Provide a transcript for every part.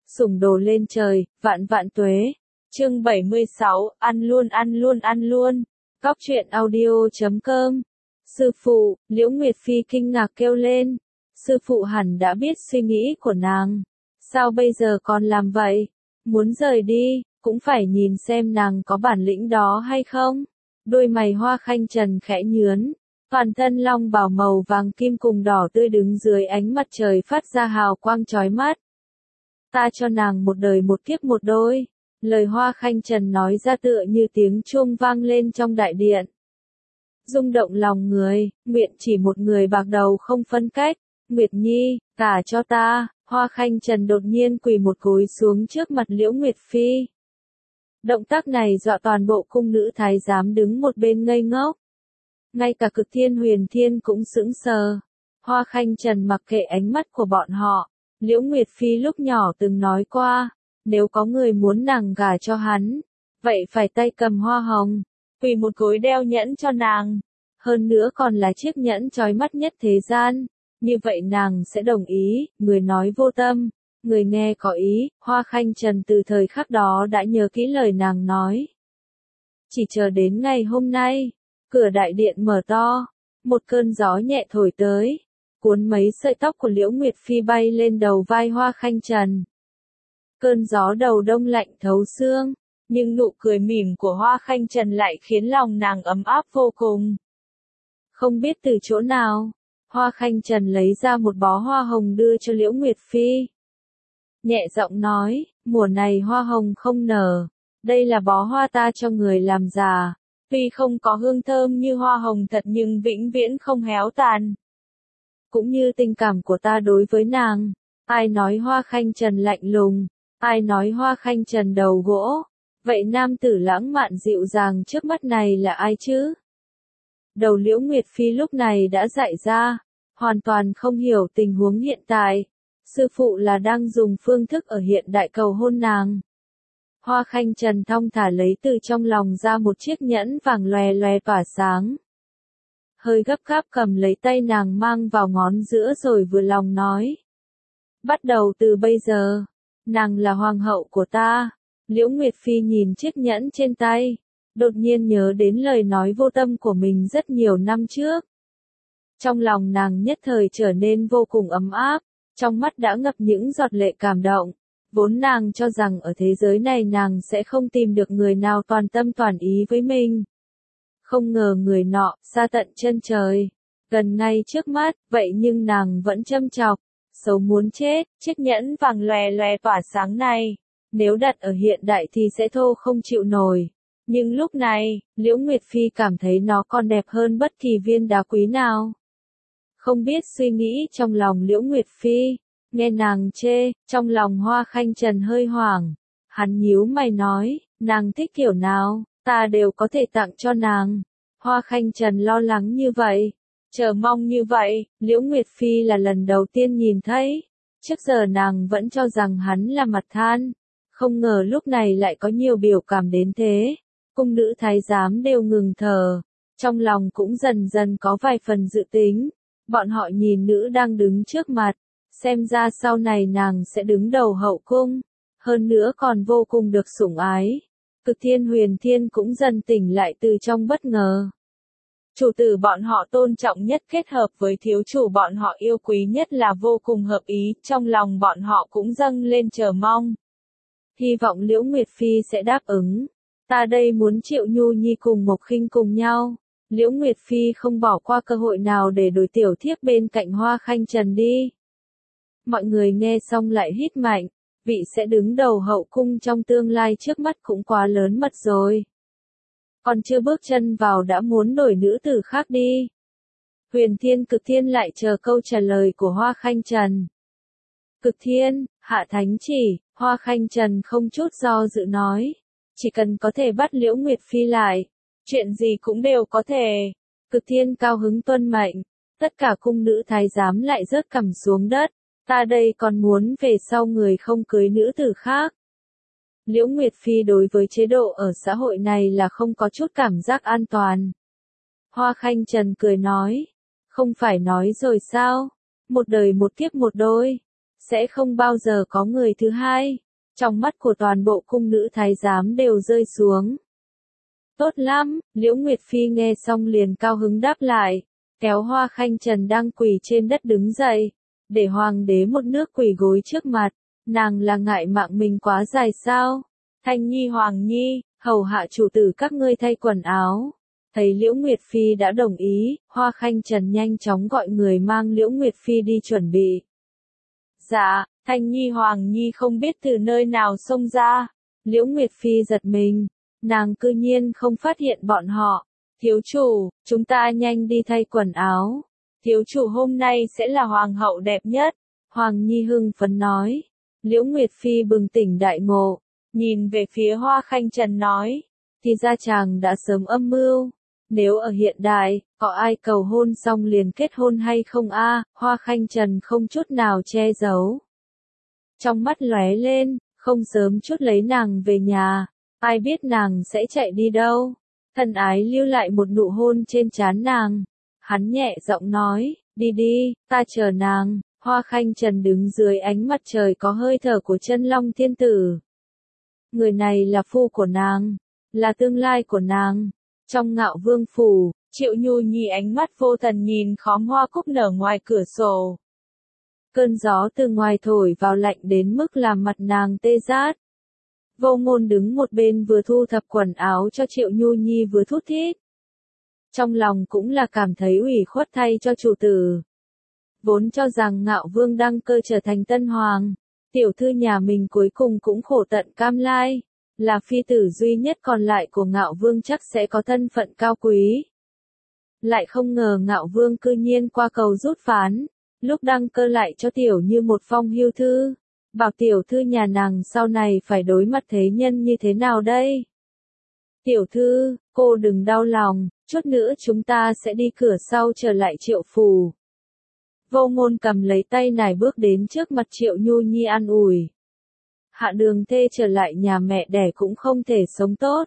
sủng đồ lên trời, vạn vạn tuế. Chương 76, ăn luôn ăn luôn ăn luôn. Góc truyện audio.com. Sư phụ, Liễu Nguyệt Phi kinh ngạc kêu lên. Sư phụ hẳn đã biết suy nghĩ của nàng. Sao bây giờ còn làm vậy? Muốn rời đi, cũng phải nhìn xem nàng có bản lĩnh đó hay không. Đôi mày Hoa Khanh Trần khẽ nhướn. Toàn thân long bào màu vàng kim cùng đỏ tươi đứng dưới ánh mặt trời phát ra hào quang chói mắt. Ta cho nàng một đời một kiếp một đôi. Lời Hoa Khanh Trần nói ra tựa như tiếng chuông vang lên trong đại điện. Rung động lòng người, nguyện chỉ một người bạc đầu không phân cách. Nguyệt Nhi, gả cho ta. Hoa Khanh Trần đột nhiên quỳ một gối xuống trước mặt Liễu Nguyệt Phi. Động tác này dọa toàn bộ cung nữ thái giám đứng một bên ngây ngốc. Ngay cả Cực Thiên Huyền Thiên cũng sững sờ. Hoa Khanh Trần mặc kệ ánh mắt của bọn họ. Liễu Nguyệt Phi lúc nhỏ từng nói qua, nếu có người muốn nàng gả cho hắn, vậy phải tay cầm hoa hồng, quỳ một gối đeo nhẫn cho nàng. Hơn nữa còn là chiếc nhẫn chói mắt nhất thế gian. Như vậy nàng sẽ đồng ý, người nói vô tâm, người nghe có ý. Hoa Khanh Trần từ thời khắc đó đã nhớ kỹ lời nàng nói. Chỉ chờ đến ngày hôm nay, cửa đại điện mở to, một cơn gió nhẹ thổi tới, cuốn mấy sợi tóc của Liễu Nguyệt Phi bay lên đầu vai Hoa Khanh Trần. Cơn gió đầu đông lạnh thấu xương, nhưng nụ cười mỉm của Hoa Khanh Trần lại khiến lòng nàng ấm áp vô cùng. Không biết từ chỗ nào, Hoa Khanh Trần lấy ra một bó hoa hồng đưa cho Liễu Nguyệt Phi. Nhẹ giọng nói, mùa này hoa hồng không nở, đây là bó hoa ta cho người làm già. Tuy không có hương thơm như hoa hồng thật nhưng vĩnh viễn không héo tàn. Cũng như tình cảm của ta đối với nàng. Ai nói Hoa Khanh Trần lạnh lùng, ai nói Hoa Khanh Trần đầu gỗ. Vậy nam tử lãng mạn dịu dàng trước mắt này là ai chứ? Đầu Liễu Nguyệt Phi lúc này đã dại ra, hoàn toàn không hiểu tình huống hiện tại. Sư phụ là đang dùng phương thức ở hiện đại cầu hôn nàng. Hoa Khanh Trần thong thả lấy từ trong lòng ra một chiếc nhẫn vàng lòe lòe tỏa sáng. Hơi gấp gáp cầm lấy tay nàng mang vào ngón giữa rồi vừa lòng nói. Bắt đầu từ bây giờ, nàng là hoàng hậu của ta. Liễu Nguyệt Phi nhìn chiếc nhẫn trên tay, đột nhiên nhớ đến lời nói vô tâm của mình rất nhiều năm trước. Trong lòng nàng nhất thời trở nên vô cùng ấm áp, trong mắt đã ngập những giọt lệ cảm động. Vốn nàng cho rằng ở thế giới này nàng sẽ không tìm được người nào toàn tâm toàn ý với mình. Không ngờ người nọ, xa tận chân trời, gần ngay trước mắt, vậy nhưng nàng vẫn châm chọc, xấu muốn chết. Chiếc nhẫn vàng lòe lòe tỏa sáng này, nếu đặt ở hiện đại thì sẽ thô không chịu nổi. Nhưng lúc này, Liễu Nguyệt Phi cảm thấy nó còn đẹp hơn bất kỳ viên đá quý nào. Không biết suy nghĩ trong lòng Liễu Nguyệt Phi. Nghe nàng chê, trong lòng Hoa Khanh Trần hơi hoảng. Hắn nhíu mày nói, nàng thích kiểu nào, ta đều có thể tặng cho nàng. Hoa Khanh Trần lo lắng như vậy, chờ mong như vậy, Liễu Nguyệt Phi là lần đầu tiên nhìn thấy. Trước giờ nàng vẫn cho rằng hắn là mặt than, không ngờ lúc này lại có nhiều biểu cảm đến thế. Cung nữ thái giám đều ngừng thở, trong lòng cũng dần dần có vài phần dự tính. Bọn họ nhìn nữ đang đứng trước mặt. Xem ra sau này nàng sẽ đứng đầu hậu cung, hơn nữa còn vô cùng được sủng ái. Cực Thiên Huyền Thiên cũng dần tỉnh lại từ trong bất ngờ. Chủ tử bọn họ tôn trọng nhất kết hợp với thiếu chủ bọn họ yêu quý nhất là vô cùng hợp ý, trong lòng bọn họ cũng dâng lên chờ mong. Hy vọng Liễu Nguyệt Phi sẽ đáp ứng. Ta đây muốn Triệu Nhu Nhi cùng Mộc Khinh cùng nhau. Liễu Nguyệt Phi không bỏ qua cơ hội nào để đổi tiểu thiếp bên cạnh Hoa Khanh Trần đi. Mọi người nghe xong lại hít mạnh, vị sẽ đứng đầu hậu cung trong tương lai trước mắt cũng quá lớn mật rồi. Còn chưa bước chân vào đã muốn đổi nữ tử khác đi. Huyền Thiên Cực Thiên lại chờ câu trả lời của Hoa Khanh Trần. Cực Thiên, hạ thánh chỉ, Hoa Khanh Trần không chút do dự nói. Chỉ cần có thể bắt Liễu Nguyệt Phi lại, chuyện gì cũng đều có thể. Cực Thiên cao hứng tuân mệnh, tất cả cung nữ thái giám lại rớt cằm xuống đất. Ta đây còn muốn về sau người không cưới nữ tử khác. Liễu Nguyệt Phi đối với chế độ ở xã hội này là không có chút cảm giác an toàn. Hoa Khanh Trần cười nói, không phải nói rồi sao, một đời một kiếp một đôi. sẽ không bao giờ có người thứ hai. Trong mắt của toàn bộ cung nữ thái giám đều rơi xuống. Tốt lắm, Liễu Nguyệt Phi nghe xong liền cao hứng đáp lại, kéo Hoa Khanh Trần đang quỳ trên đất đứng dậy, để hoàng đế một nước quỳ gối trước mặt, nàng là ngại mạng mình quá dài sao? Thanh Nhi Hoàng Nhi, hầu hạ chủ tử các ngươi thay quần áo. Thấy Liễu Nguyệt Phi đã đồng ý, Hoa Khanh Trần nhanh chóng gọi người mang Liễu Nguyệt Phi đi chuẩn bị. Dạ, Thanh Nhi Hoàng Nhi không biết từ nơi nào xông ra. Liễu Nguyệt Phi giật mình, nàng cư nhiên không phát hiện bọn họ. Thiếu chủ, chúng ta nhanh đi thay quần áo. Thiếu chủ hôm nay sẽ là hoàng hậu đẹp nhất. Hoàng Nhi hưng phấn nói. Liễu Nguyệt Phi bừng tỉnh đại ngộ, nhìn về phía Hoa Khanh Trần nói, thì ra chàng đã sớm âm mưu. Nếu ở hiện đại, có ai cầu hôn xong liền kết hôn hay không a? Hoa Khanh Trần không chút nào che giấu. Trong mắt lóe lên, không sớm chút lấy nàng về nhà, ai biết nàng sẽ chạy đi đâu. Thân ái lưu lại một nụ hôn trên trán nàng. Hắn nhẹ giọng nói, đi đi, ta chờ nàng. Hoa Khanh Trần đứng dưới ánh mặt trời có hơi thở của chân long thiên tử. Người này là phu của nàng, là tương lai của nàng. Trong Ngạo Vương phủ, Triệu Nhu Nhi ánh mắt vô thần nhìn khóm hoa cúc nở ngoài cửa sổ. Cơn gió từ ngoài thổi vào lạnh đến mức làm mặt nàng tê rát. Vô Ngôn đứng một bên vừa thu thập quần áo cho Triệu Nhu Nhi vừa thút thít. Trong lòng cũng là cảm thấy ủy khuất thay cho chủ tử. Vốn cho rằng Ngạo Vương đăng cơ trở thành tân hoàng, tiểu thư nhà mình cuối cùng cũng khổ tận cam lai, là phi tử duy nhất còn lại của Ngạo Vương chắc sẽ có thân phận cao quý. Lại không ngờ Ngạo Vương cư nhiên qua cầu rút ván, lúc đăng cơ lại cho tiểu như một phong hưu thư, bảo tiểu thư nhà nàng sau này phải đối mặt thế nhân như thế nào đây? Tiểu thư, cô đừng đau lòng, chút nữa chúng ta sẽ đi cửa sau trở lại Triệu phủ. Vô Ngôn cầm lấy tay nải bước đến trước mặt Triệu Nhu Nhi an ủi. Hạ Đường Thê trở lại nhà mẹ đẻ cũng không thể sống tốt.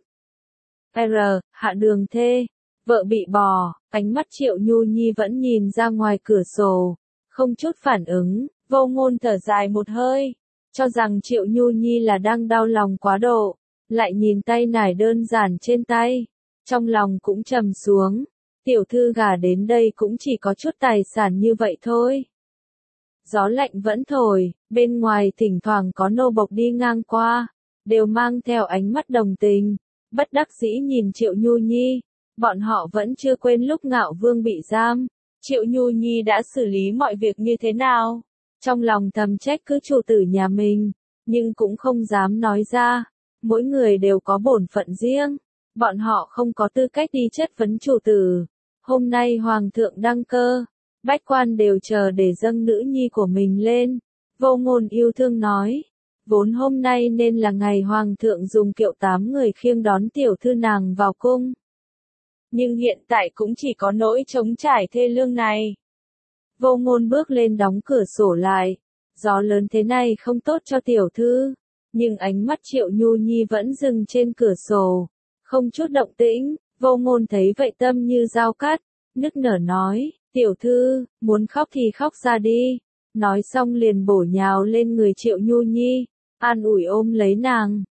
Hạ Đường Thê, vợ bị bỏ, ánh mắt Triệu Nhu Nhi vẫn nhìn ra ngoài cửa sổ, không chút phản ứng. Vô Ngôn thở dài một hơi, cho rằng Triệu Nhu Nhi là đang đau lòng quá độ, lại nhìn tay nải đơn giản trên tay, trong lòng cũng trầm xuống. Tiểu thư gả đến đây cũng chỉ có chút tài sản như vậy thôi. Gió lạnh vẫn thổi, bên ngoài thỉnh thoảng có nô bộc đi ngang qua, đều mang theo ánh mắt đồng tình, bất đắc dĩ nhìn Triệu Nhu Nhi. Bọn họ vẫn chưa quên lúc Ngạo Vương bị giam, Triệu Nhu Nhi đã xử lý mọi việc như thế nào. Trong lòng thầm trách cứ chủ tử nhà mình, nhưng cũng không dám nói ra. Mỗi người đều có bổn phận riêng, bọn họ không có tư cách đi chất vấn chủ tử. Hôm nay Hoàng thượng đăng cơ, bách quan đều chờ để dâng nữ nhi của mình lên. Vô Ngôn yêu thương nói, vốn hôm nay nên là ngày Hoàng thượng dùng kiệu 8 người khiêng đón tiểu thư nàng vào cung. Nhưng hiện tại cũng chỉ có nỗi trống trải thê lương này. Vô Ngôn bước lên đóng cửa sổ lại, gió lớn thế này không tốt cho tiểu thư, nhưng ánh mắt Triệu Nhu Nhi vẫn dừng trên cửa sổ, không chút động tĩnh. Vô Ngôn thấy vậy tâm như dao cắt, nức nở nói, tiểu thư, muốn khóc thì khóc ra đi. Nói xong liền bổ nhào lên người Triệu Nhu Nhi, an ủi ôm lấy nàng.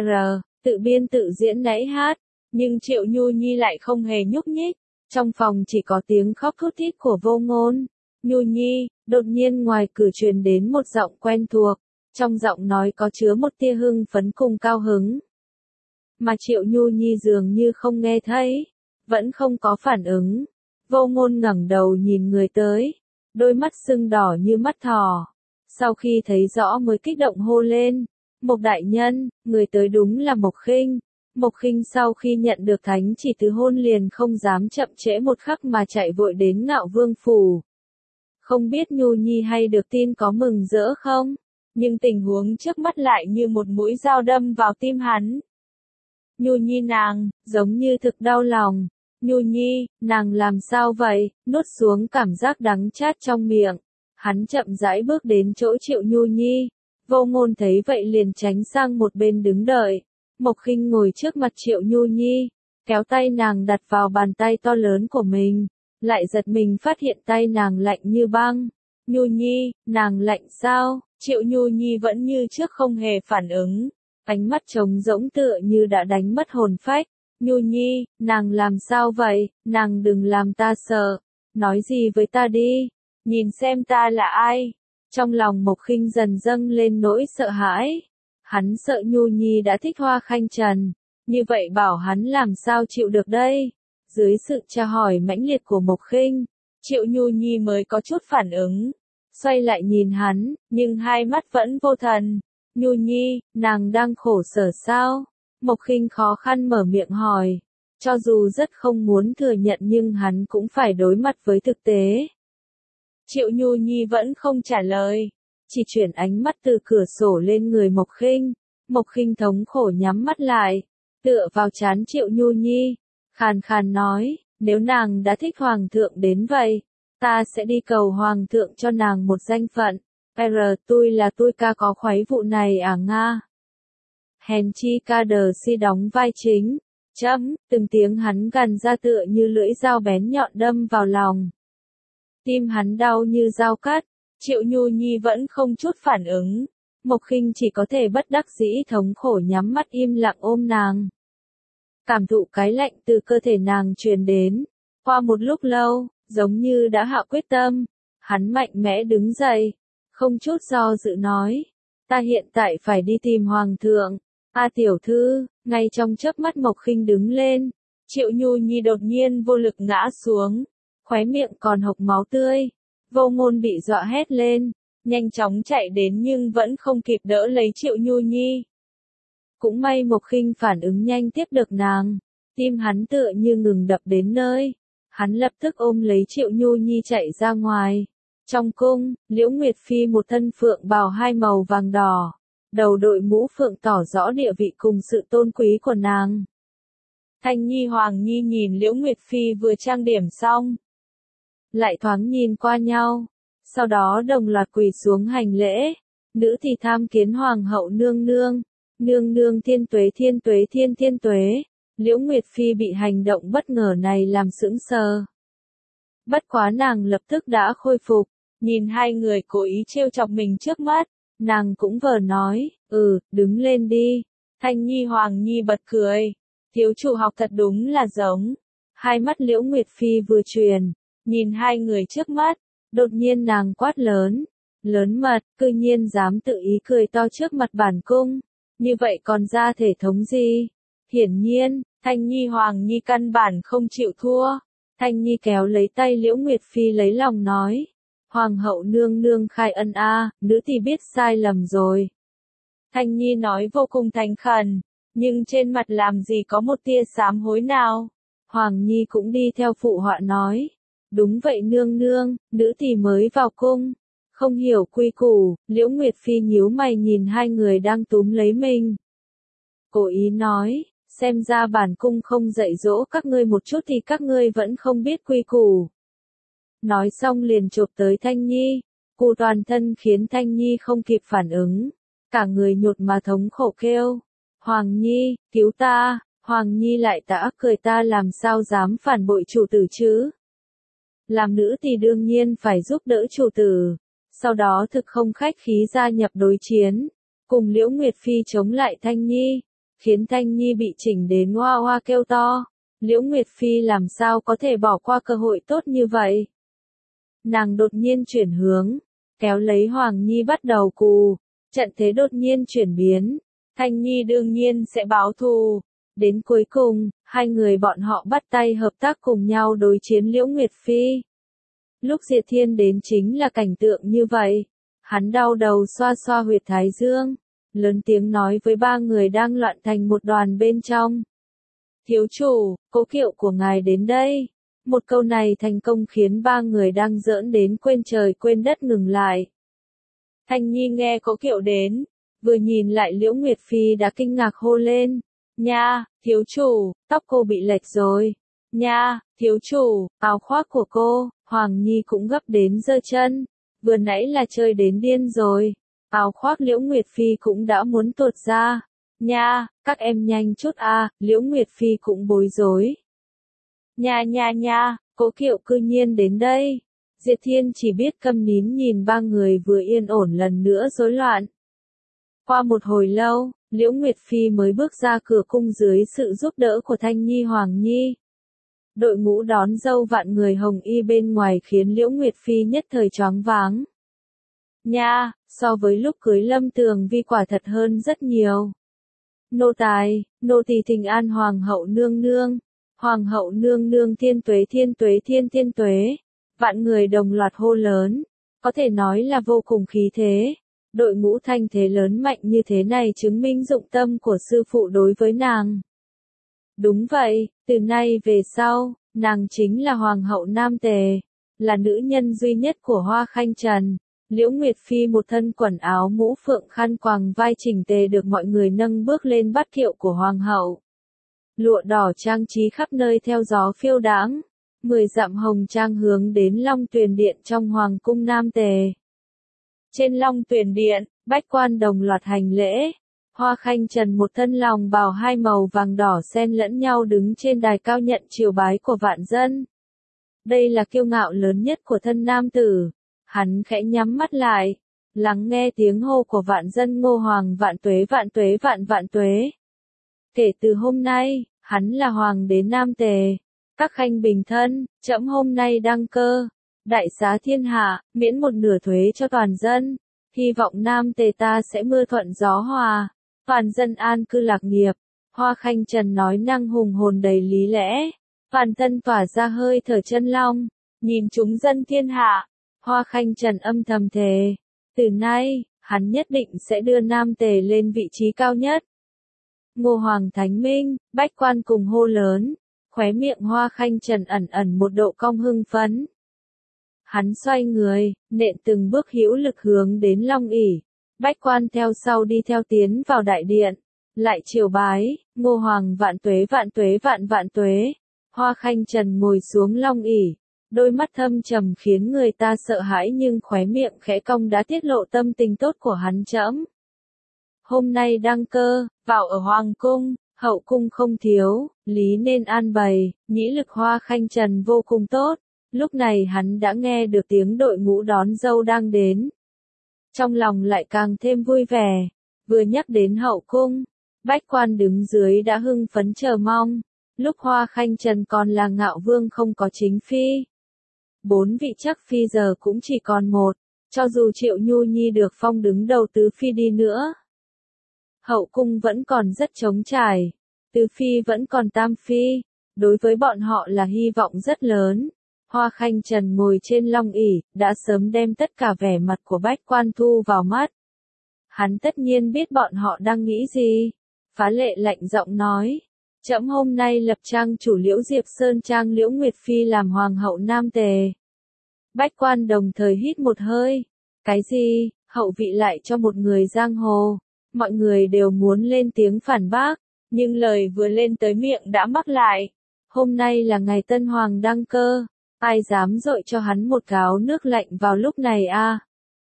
Tự biên tự diễn nãy hát, nhưng Triệu Nhu Nhi lại không hề nhúc nhích. Trong phòng chỉ có tiếng khóc thút thít của Vô Ngôn. Nhu Nhi, đột nhiên ngoài cửa truyền đến một giọng quen thuộc, trong giọng nói có chứa một tia hưng phấn cùng cao hứng. Mà Triệu Nhu Nhi dường như không nghe thấy, vẫn không có phản ứng. Vô Ngôn ngẩng đầu nhìn người tới, đôi mắt sưng đỏ như mắt thỏ. Sau khi thấy rõ mới kích động hô lên, Mộc đại nhân, người tới đúng là Mộc Khinh. Mộc Khinh sau khi nhận được thánh chỉ từ hôn liền không dám chậm trễ một khắc mà chạy vội đến Ngạo Vương phủ. Không biết Nhu Nhi hay được tin có mừng rỡ không? Nhưng tình huống trước mắt lại như một mũi dao đâm vào tim hắn. Nhu Nhi nàng, giống như thực đau lòng. Nhu Nhi, nàng làm sao vậy? Nuốt xuống cảm giác đắng chát trong miệng. Hắn chậm rãi bước đến chỗ Triệu Nhu Nhi. Vô Ngôn thấy vậy liền tránh sang một bên đứng đợi. Mộc Khinh ngồi trước mặt Triệu Nhu Nhi, kéo tay nàng đặt vào bàn tay to lớn của mình, lại giật mình phát hiện tay nàng lạnh như băng. Nhu Nhi, nàng lạnh sao? Triệu Nhu Nhi vẫn như trước không hề phản ứng, ánh mắt trống rỗng tựa như đã đánh mất hồn phách. Nhu Nhi, nàng làm sao vậy, nàng đừng làm ta sợ, nói gì với ta đi, nhìn xem ta là ai. Trong lòng Mộc Khinh dần dâng lên nỗi sợ hãi. Hắn sợ Nhu Nhi đã thích Hoa Khanh Trần, như vậy bảo hắn làm sao chịu được đây. Dưới sự tra hỏi mãnh liệt của Mộc Khinh, Triệu Nhu Nhi mới có chút phản ứng, xoay lại nhìn hắn, nhưng hai mắt vẫn vô thần. Nhu Nhi, nàng đang khổ sở sao? Mộc Khinh khó khăn mở miệng hỏi, cho dù rất không muốn thừa nhận nhưng hắn cũng phải đối mặt với thực tế. Triệu Nhu Nhi vẫn không trả lời, chỉ chuyển ánh mắt từ cửa sổ lên người Mộc Khinh. Mộc Khinh thống khổ nhắm mắt lại, tựa vào trán Triệu Nhu Nhi, khàn khàn nói, nếu nàng đã thích Hoàng thượng đến vậy, ta sẽ đi cầu Hoàng thượng cho nàng một danh phận. Tôi là tôi ca có khoái vụ này à Nga? Hèn chi ca đờ si đóng vai chính. Từng tiếng hắn gằn ra tựa như lưỡi dao bén nhọn đâm vào lòng. Tim hắn đau như dao cắt, Triệu Nhu Nhi vẫn không chút phản ứng. Mộc Khinh chỉ có thể bất đắc dĩ thống khổ nhắm mắt im lặng ôm nàng. Cảm thụ cái lạnh từ cơ thể nàng truyền đến. Qua một lúc lâu, giống như đã hạ quyết tâm, hắn mạnh mẽ đứng dậy, không chút do dự nói, ta hiện tại phải đi tìm Hoàng thượng. Tiểu thư, ngay trong chớp mắt Mộc Khinh đứng lên, Triệu Nhu Nhi đột nhiên vô lực ngã xuống, khóe miệng còn hộc máu tươi. Vô Ngôn bị dọa hét lên, nhanh chóng chạy đến nhưng vẫn không kịp đỡ lấy Triệu Nhu Nhi. Cũng may Mộc Khinh phản ứng nhanh tiếp được nàng, tim hắn tựa như ngừng đập đến nơi, hắn lập tức ôm lấy Triệu Nhu Nhi chạy ra ngoài. Trong cung, Liễu Nguyệt Phi một thân phượng bào hai màu vàng đỏ, đầu đội mũ phượng tỏ rõ địa vị cùng sự tôn quý của nàng. Thanh Nhi Hoàng Nhi nhìn Liễu Nguyệt Phi vừa trang điểm xong, lại thoáng nhìn qua nhau, sau đó đồng loạt quỳ xuống hành lễ. Nữ thì tham kiến Hoàng hậu nương nương, nương nương thiên tuế thiên tuế thiên tuế. Liễu Nguyệt Phi bị hành động bất ngờ này làm sững sờ. Bất quá nàng lập tức đã khôi phục, nhìn hai người cố ý trêu chọc mình trước mắt, nàng cũng vờ nói, đứng lên đi. Thanh Nhi Hoàng Nhi bật cười, thiếu chủ học thật đúng là giống. Hai mắt Liễu Nguyệt Phi vừa truyền, nhìn hai người trước mắt, đột nhiên nàng quát lớn, lớn mật, cư nhiên dám tự ý cười to trước mặt bản cung, như vậy còn ra thể thống gì? Hiển nhiên, Thanh Nhi Hoàng Nhi căn bản không chịu thua. Thanh Nhi kéo lấy tay Liễu Nguyệt Phi lấy lòng nói, Hoàng hậu nương nương khai ân nữ thì biết sai lầm rồi. Thanh Nhi nói vô cùng thành khẩn, nhưng trên mặt làm gì có một tia sám hối nào. Hoàng Nhi cũng đi theo phụ họa nói, đúng vậy nương nương, nữ thì mới vào cung, không hiểu quy củ. Liễu Nguyệt Phi nhíu mày nhìn hai người đang túm lấy mình, cố ý nói, xem ra bản cung không dạy dỗ các ngươi một chút thì các ngươi vẫn không biết quy củ. Nói xong liền chộp tới Thanh Nhi, cù toàn thân khiến Thanh Nhi không kịp phản ứng, cả người nhột mà thống khổ kêu, Hoàng Nhi, cứu ta. Hoàng Nhi lại tả cười, ta làm sao dám phản bội chủ tử chứ? Làm nữ thì đương nhiên phải giúp đỡ chủ tử. Sau đó thực không khách khí gia nhập đối chiến, cùng Liễu Nguyệt Phi chống lại Thanh Nhi, khiến Thanh Nhi bị chỉnh đến hoa hoa kêu to. Liễu Nguyệt Phi làm sao có thể bỏ qua cơ hội tốt như vậy? Nàng đột nhiên chuyển hướng, kéo lấy Hoàng Nhi bắt đầu cù, trận thế đột nhiên chuyển biến, Thanh Nhi đương nhiên sẽ báo thù. Đến cuối cùng, hai người bọn họ bắt tay hợp tác cùng nhau đối chiến Liễu Nguyệt Phi. Lúc Diệt Thiên đến chính là cảnh tượng như vậy. Hắn đau đầu xoa xoa huyệt thái dương, lớn tiếng nói với ba người đang loạn thành một đoàn bên trong. Thiếu chủ, cố kiệu của ngài đến đây. Một câu này thành công khiến ba người đang giỡn đến quên trời quên đất ngừng lại. Thanh Nhi nghe cố kiệu đến, vừa nhìn lại Liễu Nguyệt Phi đã kinh ngạc hô lên. Nha, thiếu chủ, tóc cô bị lệch rồi. Nha, thiếu chủ, áo khoác của cô. Hoàng Nhi cũng gấp đến giơ chân. Vừa nãy là chơi đến điên rồi. Áo khoác Liễu Nguyệt Phi cũng đã muốn tuột ra. Nha, các em nhanh chút Liễu Nguyệt Phi cũng bối rối. Nha, cố kiệu cư nhiên đến đây. Diệp Thiên chỉ biết câm nín nhìn ba người vừa yên ổn lần nữa rối loạn. Qua một hồi lâu, Liễu Nguyệt Phi mới bước ra cửa cung dưới sự giúp đỡ của Thanh Nhi Hoàng Nhi. Đội ngũ đón dâu vạn người hồng y bên ngoài khiến Liễu Nguyệt Phi nhất thời choáng váng. Nha, so với lúc cưới Lâm Tường Vi quả thật hơn rất nhiều. Nô tài, nô tỳ thỉnh an Hoàng hậu nương nương. Hoàng hậu nương nương thiên tuế thiên tuế thiên tuế. Vạn người đồng loạt hô lớn, có thể nói là vô cùng khí thế. Đội ngũ thanh thế lớn mạnh như thế này chứng minh dụng tâm của sư phụ đối với nàng. Đúng vậy, từ nay về sau, nàng chính là Hoàng hậu Nam Tề, là nữ nhân duy nhất của Hoa Khanh Trần. Liễu Nguyệt Phi một thân quần áo mũ phượng khăn quàng vai chỉnh tề được mọi người nâng bước lên bát kiệu của Hoàng hậu. Lụa đỏ trang trí khắp nơi theo gió phiêu đãng. 10 dặm hồng trang hướng đến Long Tuyền Điện trong Hoàng cung Nam Tề. Trên Long Tuyền Điện, bách quan đồng loạt hành lễ. Hoa Khanh Trần một thân lòng bào hai màu vàng đỏ xen lẫn nhau đứng trên đài cao nhận triều bái của vạn dân. Đây là kiêu ngạo lớn nhất của thân nam tử. Hắn khẽ nhắm mắt lại, lắng nghe tiếng hô của vạn dân Ngô Hoàng vạn tuế vạn tuế vạn tuế. Kể từ hôm nay, hắn là Hoàng đế Nam Tề. Các khanh bình thân, trẫm hôm nay đăng cơ, đại xá thiên hạ, miễn một nửa thuế cho toàn dân. Hy vọng Nam Tề ta sẽ mưa thuận gió hòa, toàn dân an cư lạc nghiệp. Hoa Khanh Trần nói năng hùng hồn đầy lý lẽ, toàn thân tỏa ra hơi thở chân long, nhìn chúng dân thiên hạ. Hoa Khanh Trần âm thầm thề, từ nay, hắn nhất định sẽ đưa Nam Tề lên vị trí cao nhất. Ngô Hoàng Thánh Minh, bách quan cùng hô lớn, khóe miệng Hoa Khanh Trần ẩn ẩn một độ cong hưng phấn. Hắn xoay người, nện từng bước hữu lực hướng đến Long ỷ. Bách quan theo sau đi theo tiến vào đại điện, lại triều bái, Ngô Hoàng vạn tuế vạn tuế. Hoa Khanh Trần ngồi xuống Long ỷ, đôi mắt thâm trầm khiến người ta sợ hãi nhưng khóe miệng khẽ cong đã tiết lộ tâm tình tốt của hắn trẫm. Hôm nay đăng cơ, vào ở Hoàng cung, hậu cung không thiếu, lý nên an bày, nhĩ lực Hoa Khanh Trần vô cùng tốt. Lúc này hắn đã nghe được tiếng đội ngũ đón dâu đang đến. Trong lòng lại càng thêm vui vẻ, vừa nhắc đến hậu cung, bách quan đứng dưới đã hưng phấn chờ mong. Lúc Hoa Khanh Trần còn là ngạo vương không có chính phi. 4 vị chắc phi giờ cũng chỉ còn một, cho dù Triệu Nhu Nhi được phong đứng đầu tứ phi đi nữa. Hậu cung vẫn còn rất trống trải, tứ phi vẫn còn tam phi, đối với bọn họ là hy vọng rất lớn. Hoa Khanh Trần ngồi trên long ỷ, đã sớm đem tất cả vẻ mặt của bách quan thu vào mắt. Hắn tất nhiên biết bọn họ đang nghĩ gì. Phá Lệ lạnh giọng nói, trẫm hôm nay lập trang chủ Liễu Diệp Sơn trang Liễu Nguyệt Phi làm Hoàng hậu Nam Tề. Bách quan đồng thời hít một hơi. Cái gì, hậu vị lại cho một người giang hồ? Mọi người đều muốn lên tiếng phản bác, nhưng lời vừa lên tới miệng đã mắc lại. Hôm nay là ngày tân hoàng đăng cơ, ai dám dội cho hắn một gáo nước lạnh vào lúc này a?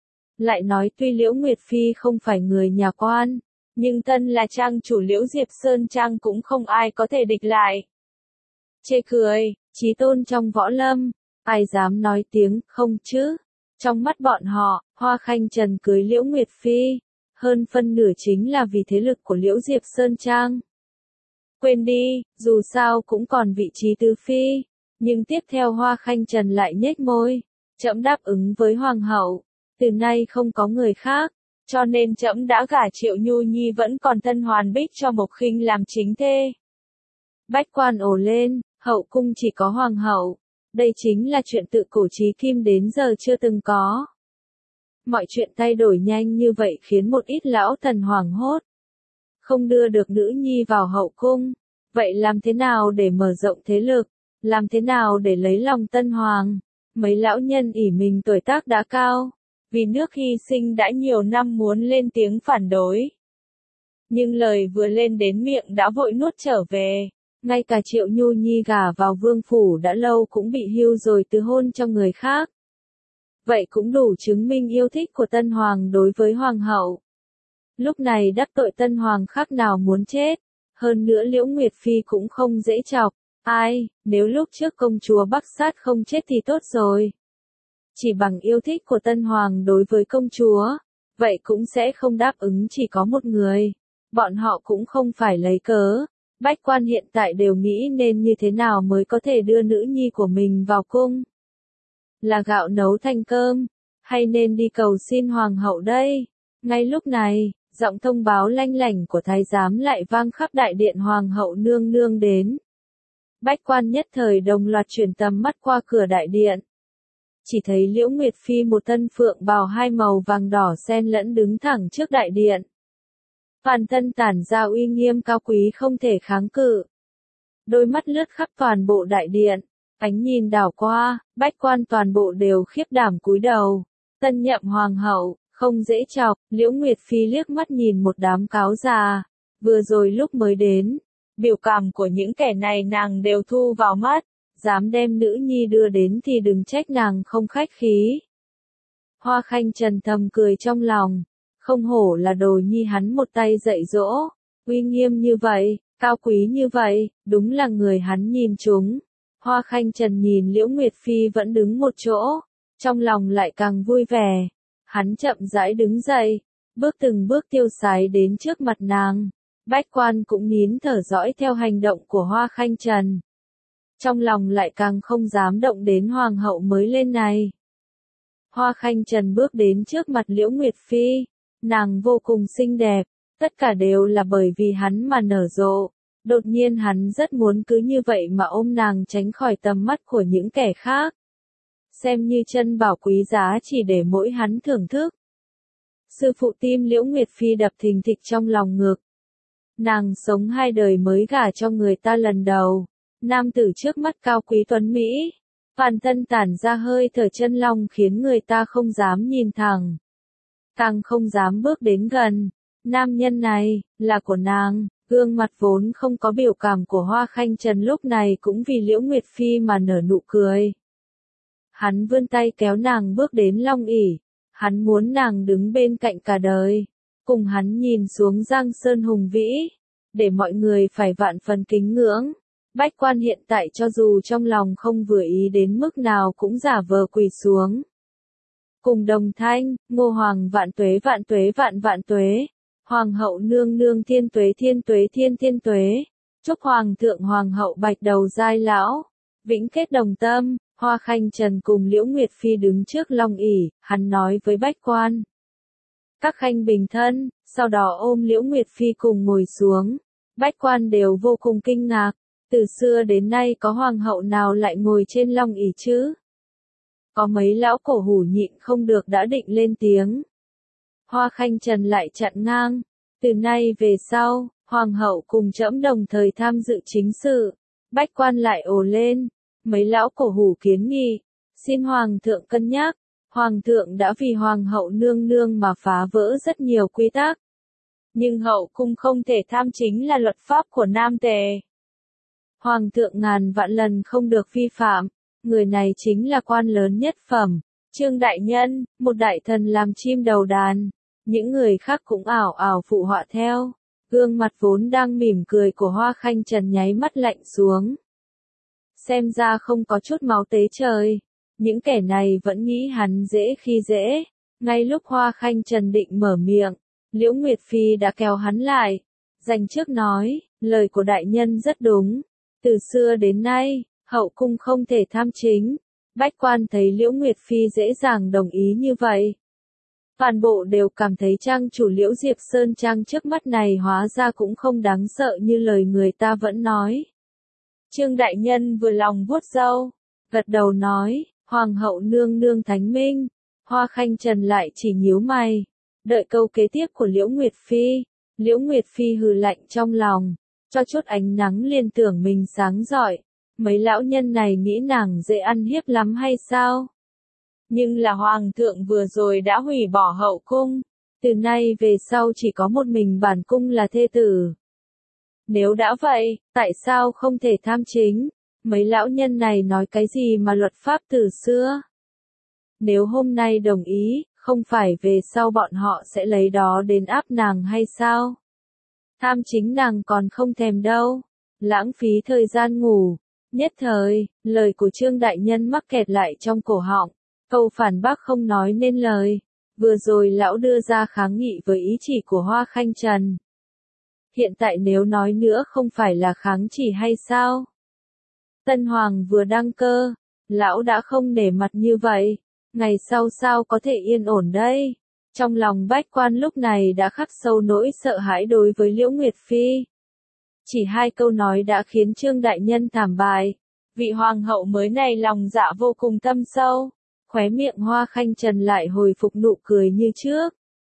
Lại nói tuy Liễu Nguyệt Phi không phải người nhà quan, nhưng thân là trang chủ Liễu Diệp Sơn trang cũng không ai có thể địch lại. Chê cười, chí tôn trong võ lâm, ai dám nói tiếng không chứ? Trong mắt bọn họ, Hoa Khanh Trần cưới Liễu Nguyệt Phi, hơn phân nửa chính là vì thế lực của Liễu Diệp Sơn trang. Quên đi, dù sao cũng còn vị trí tứ phi, nhưng tiếp theo Hoa Khanh Trần lại nhếch môi, trẫm đáp ứng với hoàng hậu, từ nay không có người khác, cho nên trẫm đã gả Triệu Nhu Nhi vẫn còn thân Hoàn Bích cho Mộc Khinh làm chính thê. Bách quan ồ lên, hậu cung chỉ có hoàng hậu, đây chính là chuyện tự cổ chí kim đến giờ chưa từng có. Mọi chuyện thay đổi nhanh như vậy khiến một ít lão thần hoảng hốt. Không đưa được nữ nhi vào hậu cung, vậy làm thế nào để mở rộng thế lực, làm thế nào để lấy lòng tân hoàng? Mấy lão nhân ỷ mình tuổi tác đã cao, vì nước hy sinh đã nhiều năm muốn lên tiếng phản đối. Nhưng lời vừa lên đến miệng đã vội nuốt trở về, ngay cả Triệu Nhu Nhi gả vào vương phủ đã lâu cũng bị hưu rồi từ hôn cho người khác. Vậy cũng đủ chứng minh yêu thích của tân hoàng đối với hoàng hậu. Lúc này đắc tội tân hoàng khác nào muốn chết, hơn nữa Liễu Nguyệt Phi cũng không dễ chọc. Ai, nếu lúc trước công chúa Bắc Sát không chết thì tốt rồi. chỉ bằng yêu thích của tân hoàng đối với công chúa, vậy cũng sẽ không đáp ứng chỉ có một người. Bọn họ cũng không phải lấy cớ. Bách quan hiện tại đều nghĩ nên như thế nào mới có thể đưa nữ nhi của mình vào cung. Là gạo nấu thành cơm, hay nên đi cầu xin hoàng hậu đây? Ngay lúc này, giọng thông báo lanh lảnh của thái giám lại vang khắp đại điện, hoàng hậu nương nương đến. Bách quan nhất thời đồng loạt chuyển tầm mắt qua cửa đại điện. Chỉ thấy Liễu Nguyệt Phi một thân phượng bào hai màu vàng đỏ xen lẫn đứng thẳng trước đại điện. Toàn thân tản ra uy nghiêm cao quý không thể kháng cự. Đôi mắt lướt khắp toàn bộ đại điện, ánh nhìn đảo qua, bách quan toàn bộ đều khiếp đảm cúi đầu. Tân nhậm hoàng hậu, không dễ chọc, Liễu Nguyệt Phi liếc mắt nhìn một đám cáo già. Vừa rồi lúc mới đến, biểu cảm của những kẻ này nàng đều thu vào mắt. Dám đem nữ nhi đưa đến thì đừng trách nàng không khách khí. Hoa Khanh Trần thầm cười trong lòng. Không hổ là đồ nhi hắn một tay dạy dỗ. Uy nghiêm như vậy, cao quý như vậy, đúng là người hắn nhìn chúng. Hoa Khanh Trần nhìn Liễu Nguyệt Phi vẫn đứng một chỗ. Trong lòng lại càng vui vẻ. Hắn chậm rãi đứng dậy. Bước từng bước tiêu sái đến trước mặt nàng. Bách quan cũng nín thở dõi theo hành động của Hoa Khanh Trần. Trong lòng lại càng không dám động đến hoàng hậu mới lên này. Hoa Khanh Trần bước đến trước mặt Liễu Nguyệt Phi. Nàng vô cùng xinh đẹp. Tất cả đều là bởi vì hắn mà nở rộ. Đột nhiên hắn rất muốn cứ như vậy mà ôm nàng tránh khỏi tầm mắt của những kẻ khác. Xem như chân bảo quý giá chỉ để mỗi hắn thưởng thức. Sư phụ tim Liễu Nguyệt Phi đập thình thịch trong lòng ngực. Nàng sống 2 đời mới gả cho người ta lần đầu. Nam tử trước mắt cao quý tuấn Mỹ. Toàn thân tản ra hơi thở chân long khiến người ta không dám nhìn thẳng. Càng không dám bước đến gần. Nam nhân này, là của nàng. Gương mặt vốn không có biểu cảm của Hoa Khanh Trần lúc này cũng vì Liễu Nguyệt Phi mà nở nụ cười. Hắn vươn tay kéo nàng bước đến long ỷ. Hắn muốn nàng đứng bên cạnh cả đời. Cùng hắn nhìn xuống Giang Sơn hùng vĩ. Để mọi người phải vạn phần kính ngưỡng. Bách quan hiện tại cho dù trong lòng không vừa ý đến mức nào cũng giả vờ quỳ xuống. Cùng đồng thanh, Ngô Hoàng vạn tuế vạn vạn tuế. Hoàng hậu nương nương thiên tuế thiên tuế. Chúc Hoàng thượng Hoàng hậu bạch đầu giai lão. Vĩnh kết đồng tâm. Hoa Khanh Trần cùng Liễu Nguyệt Phi đứng trước long ỷ, hắn nói với bách quan. Các khanh bình thân, sau đó ôm Liễu Nguyệt Phi cùng ngồi xuống. Bách quan đều vô cùng kinh ngạc. Từ xưa đến nay có hoàng hậu nào lại ngồi trên long ỷ chứ? Có mấy lão cổ hủ nhịn không được đã định lên tiếng. Hoa Khanh Trần lại chặn ngang. Từ nay về sau, hoàng hậu cùng trẫm đồng thời tham dự chính sự. Bách quan lại ồ lên. Mấy lão cổ hủ kiến nghị. Xin hoàng thượng cân nhắc. Hoàng thượng đã vì hoàng hậu nương nương mà phá vỡ rất nhiều quy tắc. Nhưng hậu cung không thể tham chính là luật pháp của Nam Tề. Hoàng thượng ngàn vạn lần không được vi phạm. Người này chính là quan lớn nhất phẩm. Trương Đại Nhân, một đại thần làm chim đầu đàn. Những người khác cũng ảo ảo phụ họa theo. Gương mặt vốn đang mỉm cười của Hoa Khanh Trần nháy mắt lạnh xuống. Xem ra không có chút máu tế trời. Những kẻ này vẫn nghĩ hắn dễ khi dễ. Ngay lúc Hoa Khanh Trần định mở miệng, Liễu Nguyệt Phi đã kéo hắn lại. Dành trước nói, lời của đại nhân rất đúng. Từ xưa đến nay, hậu cung không thể tham chính. Bách quan thấy Liễu Nguyệt Phi dễ dàng đồng ý như vậy. Toàn bộ đều cảm thấy trang chủ Liễu Diệp Sơn Trang trước mắt này hóa ra cũng không đáng sợ như lời người ta vẫn nói. Trương Đại Nhân vừa lòng vuốt râu, gật đầu nói, Hoàng hậu nương nương thánh minh. Hoa Khanh Trần lại chỉ nhíu mày, đợi câu kế tiếp của Liễu Nguyệt Phi. Liễu Nguyệt Phi hừ lạnh trong lòng, cho chút ánh nắng liên tưởng mình sáng rọi. Mấy lão nhân này nghĩ nàng dễ ăn hiếp lắm hay sao? Nhưng là hoàng thượng vừa rồi đã hủy bỏ hậu cung. Từ nay về sau chỉ có một mình bản cung là thê tử. Nếu đã vậy, tại sao không thể tham chính? Mấy lão nhân này nói cái gì mà luật pháp từ xưa? Nếu hôm nay đồng ý, không phải về sau bọn họ sẽ lấy đó đến áp nàng hay sao? Tham chính nàng còn không thèm đâu. Lãng phí thời gian ngủ. Nhất thời, lời của Trương Đại Nhân mắc kẹt lại trong cổ họng. Câu phản bác không nói nên lời. Vừa rồi lão đưa ra kháng nghị với ý chỉ của Hoa Khanh Trần. Hiện tại nếu nói nữa không phải là kháng chỉ hay sao? Tân Hoàng vừa đăng cơ, lão đã không nể mặt như vậy, ngày sau sao có thể yên ổn đây? Trong lòng bách quan lúc này đã khắc sâu nỗi sợ hãi đối với Liễu Nguyệt Phi. Chỉ 2 câu nói đã khiến Trương đại nhân thảm bại. Vị hoàng hậu mới này lòng dạ vô cùng thâm sâu, khóe miệng Hoa Khanh Trần lại hồi phục nụ cười như trước.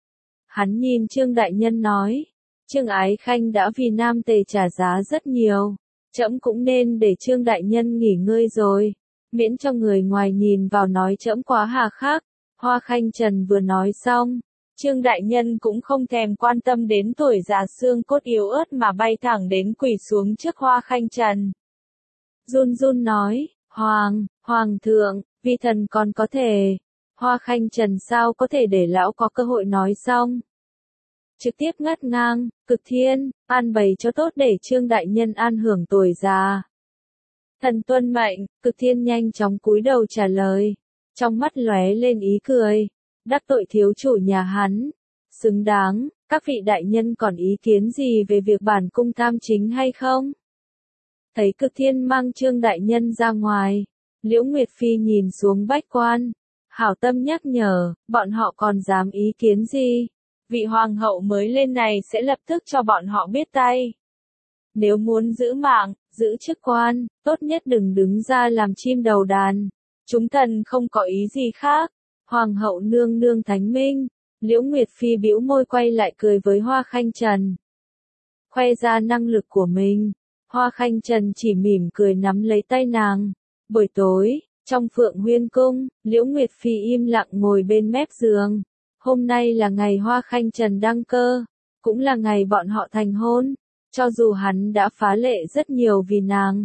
Hắn nhìn Trương đại nhân nói, Trương Ái Khanh đã vì Nam Tề trả giá rất nhiều, trẫm cũng nên để Trương đại nhân nghỉ ngơi rồi, miễn cho người ngoài nhìn vào nói trẫm quá hà khắc. Hoa Khanh Trần vừa nói xong, Trương đại nhân cũng không thèm quan tâm đến tuổi già xương cốt yếu ớt mà bay thẳng đến quỳ xuống trước Hoa Khanh Trần. Run run nói, Hoàng thượng, vi thần còn có thể. Hoa Khanh Trần sao có thể để lão có cơ hội nói xong. Trực tiếp ngắt ngang, Cực Thiên, an bày cho tốt để Trương đại nhân an hưởng tuổi già. Thần tuân mệnh. Cực Thiên nhanh chóng cúi đầu trả lời, trong mắt lóe lên ý cười, đắc tội thiếu chủ nhà hắn, xứng đáng. Các vị đại nhân còn ý kiến gì về việc bản cung tham chính hay không? Thấy Cực Thiên mang Trương đại nhân ra ngoài, Liễu Nguyệt Phi nhìn xuống bách quan, hảo tâm nhắc nhở, bọn họ còn dám ý kiến gì? Vị hoàng hậu mới lên này sẽ lập tức cho bọn họ biết tay. Nếu muốn giữ mạng, giữ chức quan, tốt nhất đừng đứng ra làm chim đầu đàn. Chúng thần không có ý gì khác. Hoàng hậu nương nương thánh minh. Liễu Nguyệt Phi bĩu môi quay lại cười với Hoa Khanh Trần, khoe ra năng lực của mình. Hoa Khanh Trần chỉ mỉm cười nắm lấy tay nàng. Buổi tối, trong Phượng Huyên Cung, Liễu Nguyệt Phi im lặng ngồi bên mép giường. Hôm nay là ngày Hoa Khanh Trần đăng cơ, cũng là ngày bọn họ thành hôn. Cho dù hắn đã phá lệ rất nhiều vì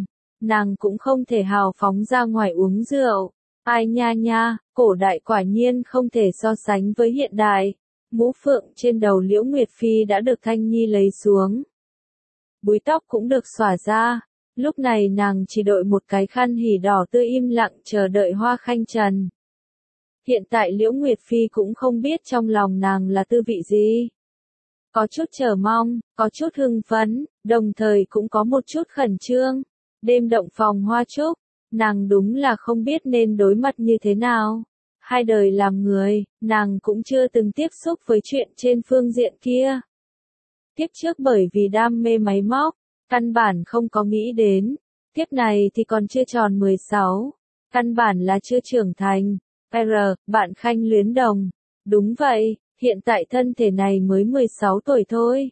nàng cũng không thể hào phóng ra ngoài uống rượu. Ai nha nha, cổ đại quả nhiên không thể so sánh với hiện đại. Mũ phượng trên đầu Liễu Nguyệt Phi đã được Thanh Nhi lấy xuống. Búi tóc cũng được xõa ra. Lúc này nàng chỉ đội một cái khăn hỉ đỏ tươi im lặng chờ đợi Hoa Khanh Trần. Hiện tại Liễu Nguyệt Phi cũng không biết trong lòng nàng là tư vị gì. Có chút chờ mong, có chút hưng phấn, đồng thời cũng có một chút khẩn trương. Đêm động phòng hoa trúc, nàng đúng là không biết nên đối mặt như thế nào. Hai đời làm người, nàng cũng chưa từng tiếp xúc với chuyện trên phương diện kia. Tiếp trước bởi vì đam mê máy móc, căn bản không có nghĩ đến. Tiếp này thì còn chưa tròn 16, căn bản là chưa trưởng thành. Bạn Khanh luyến đồng. Đúng vậy, hiện tại thân thể này mới 16 tuổi thôi.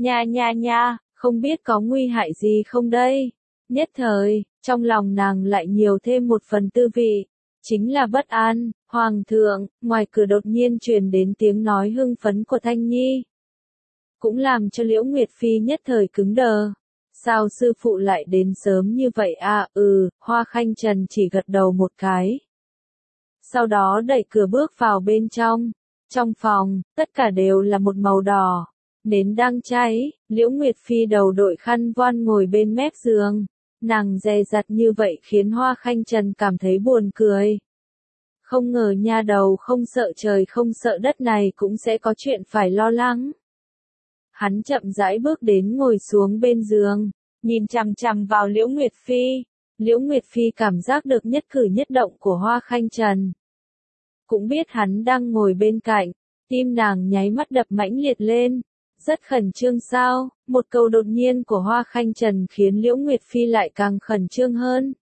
Nha, không biết có nguy hại gì không đây? Nhất thời, trong lòng nàng lại nhiều thêm một phần tư vị. Chính là bất an. Hoàng thượng, ngoài cửa đột nhiên truyền đến tiếng nói hưng phấn của Thanh Nhi. Cũng làm cho Liễu Nguyệt Phi nhất thời cứng đờ. Sao sư phụ lại đến sớm như vậy à? Hoa Khanh Trần chỉ gật đầu một cái. Sau đó đẩy cửa bước vào bên trong. Trong phòng, tất cả đều là một màu đỏ. Nến đang cháy, Liễu Nguyệt Phi đầu đội khăn voan ngồi bên mép giường. Nàng dè dặt như vậy khiến Hoa Khanh Trần cảm thấy buồn cười. Không ngờ nha đầu không sợ trời không sợ đất này cũng sẽ có chuyện phải lo lắng. Hắn chậm rãi bước đến ngồi xuống bên giường, nhìn chằm chằm vào Liễu Nguyệt Phi. Liễu Nguyệt Phi cảm giác được nhất cử nhất động của Hoa Khanh Trần. Cũng biết hắn đang ngồi bên cạnh, tim nàng nháy mắt đập mãnh liệt lên. Rất khẩn trương sao? Một câu đột nhiên của Hoa Khanh Trần khiến Liễu Nguyệt Phi lại càng khẩn trương hơn.